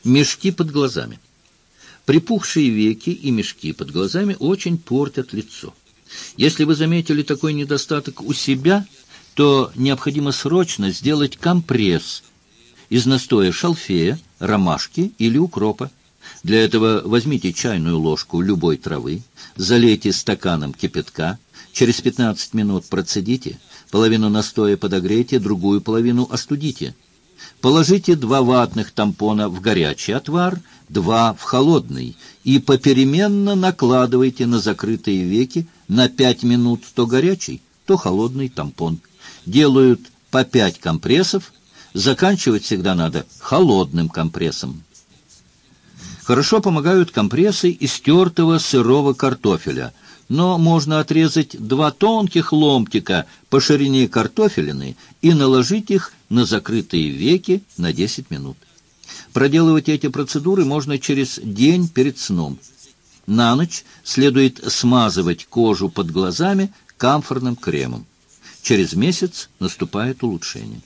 Мешки под глазами. Припухшие веки и мешки под глазами очень портят лицо. Если вы заметили такой недостаток у себя, то необходимо срочно сделать компресс из настоя шалфея, ромашки или укропа. Для этого возьмите чайную ложку любой травы, залейте стаканом кипятка, через 15 минут процедите, половину настоя подогрейте, другую половину остудите. Положите 2 ватных тампона в горячий отвар, 2 в холодный, и попеременно накладывайте на закрытые веки на 5 минут то горячий, то холодный тампон. Делают по 5 компрессов, заканчивать всегда надо холодным компрессом. Хорошо помогают компрессы из тертого сырого картофеля, но можно отрезать 2 тонких ломтика по ширине картофелины и наложить их на закрытые веки на 10 минут. Проделывать эти процедуры можно через день перед сном. На ночь следует смазывать кожу под глазами камфорным кремом. Через месяц наступает улучшение.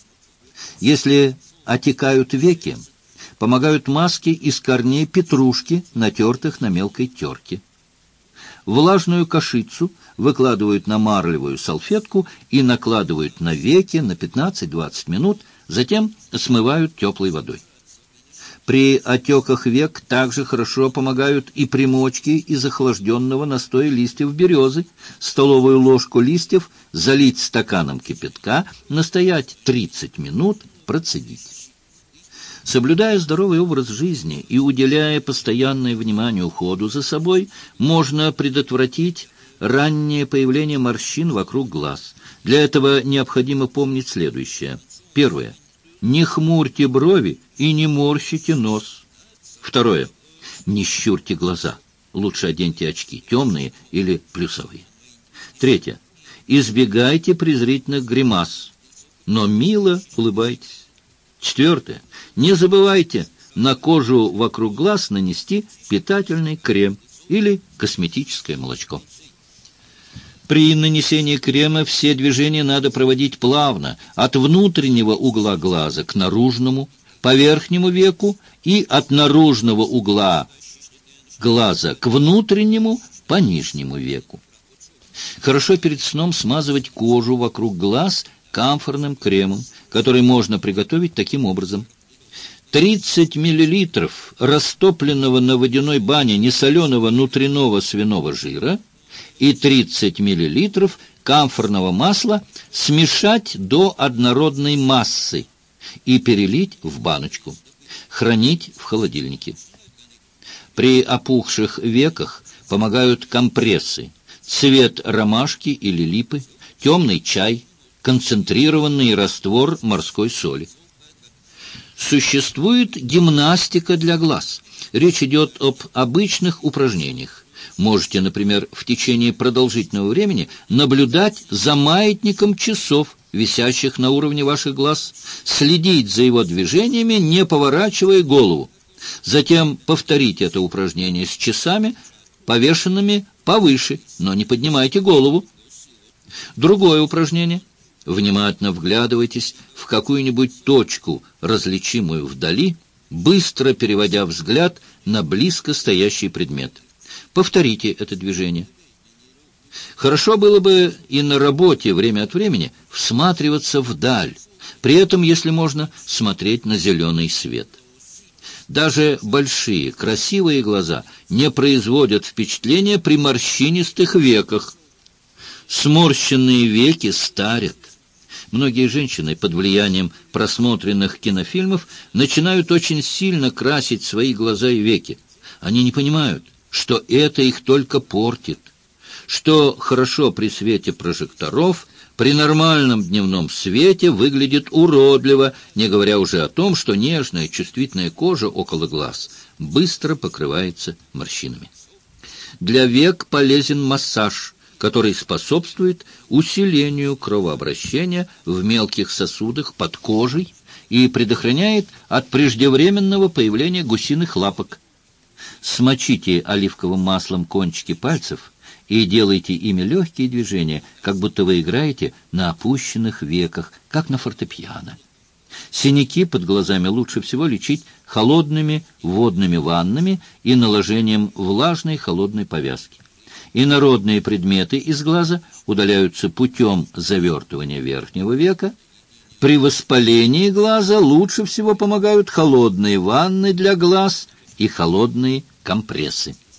Если отекают веки, помогают маски из корней петрушки, натертых на мелкой терке. Влажную кашицу выкладывают на марлевую салфетку и накладывают на веки на 15-20 минут, затем смывают теплой водой. При отеках век также хорошо помогают и примочки из охлажденного настоя листьев березы. Столовую ложку листьев залить стаканом кипятка, настоять 30 минут, процедить. Соблюдая здоровый образ жизни и уделяя постоянное внимание уходу за собой, можно предотвратить раннее появление морщин вокруг глаз. Для этого необходимо помнить следующее. Первое. Не хмурьте брови и не морщите нос. Второе. Не щурьте глаза. Лучше оденьте очки, темные или плюсовые. Третье. Избегайте презрительных гримас, но мило улыбайтесь. Четвертое. Не забывайте на кожу вокруг глаз нанести питательный крем или косметическое молочко. При нанесении крема все движения надо проводить плавно, от внутреннего угла глаза к наружному, по верхнему веку, и от наружного угла глаза к внутреннему, по нижнему веку. Хорошо перед сном смазывать кожу вокруг глаз камфорным кремом, который можно приготовить таким образом. 30 мл растопленного на водяной бане несоленого внутреннего свиного жира и 30 мл камфорного масла смешать до однородной массы и перелить в баночку. Хранить в холодильнике. При опухших веках помогают компрессы, цвет ромашки или липы, темный чай, концентрированный раствор морской соли. Существует гимнастика для глаз. Речь идет об обычных упражнениях. Можете, например, в течение продолжительного времени наблюдать за маятником часов, висящих на уровне ваших глаз, следить за его движениями, не поворачивая голову. Затем повторить это упражнение с часами, повешенными повыше, но не поднимайте голову. Другое упражнение. Внимательно вглядывайтесь в какую-нибудь точку, различимую вдали, быстро переводя взгляд на близко стоящий предмет. Повторите это движение. Хорошо было бы и на работе время от времени всматриваться вдаль, при этом, если можно, смотреть на зеленый свет. Даже большие, красивые глаза не производят впечатления при морщинистых веках. Сморщенные веки старят. Многие женщины под влиянием просмотренных кинофильмов начинают очень сильно красить свои глаза и веки. Они не понимают, что это их только портит, что хорошо при свете прожекторов, при нормальном дневном свете выглядит уродливо, не говоря уже о том, что нежная чувствительная кожа около глаз быстро покрывается морщинами. Для век полезен массаж, который способствует усилению кровообращения в мелких сосудах под кожей и предохраняет от преждевременного появления гусиных лапок. Смочите оливковым маслом кончики пальцев и делайте ими легкие движения, как будто вы играете на опущенных веках, как на фортепиано. Синяки под глазами лучше всего лечить холодными водными ваннами и наложением влажной холодной повязки. Инородные предметы из глаза удаляются путем завертывания верхнего века. При воспалении глаза лучше всего помогают холодные ванны для глаз и холодные компрессы.